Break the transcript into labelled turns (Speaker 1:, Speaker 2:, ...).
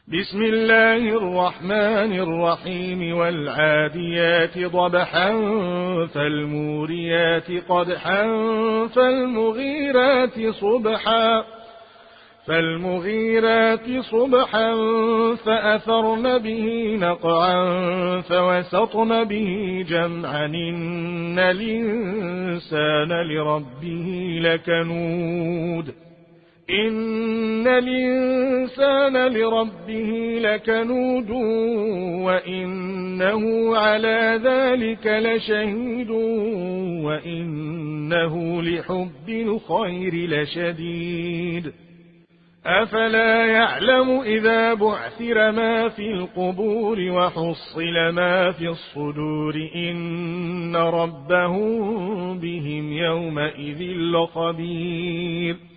Speaker 1: بسم الله الرحمن الرحيم والعاديات ضبحا فالموريات قدحا فالمغيرات صبحا فأثرن به نقعا فوسطن به جمعا إن الإنسان لربه لكنود وإنه على ذلك لشهيد وإنه لحب الخير لشديد أفلا يعلم إذا بعثر ما في القبور وحصل ما في الصدور إن ربهم بهم يومئذ لخبير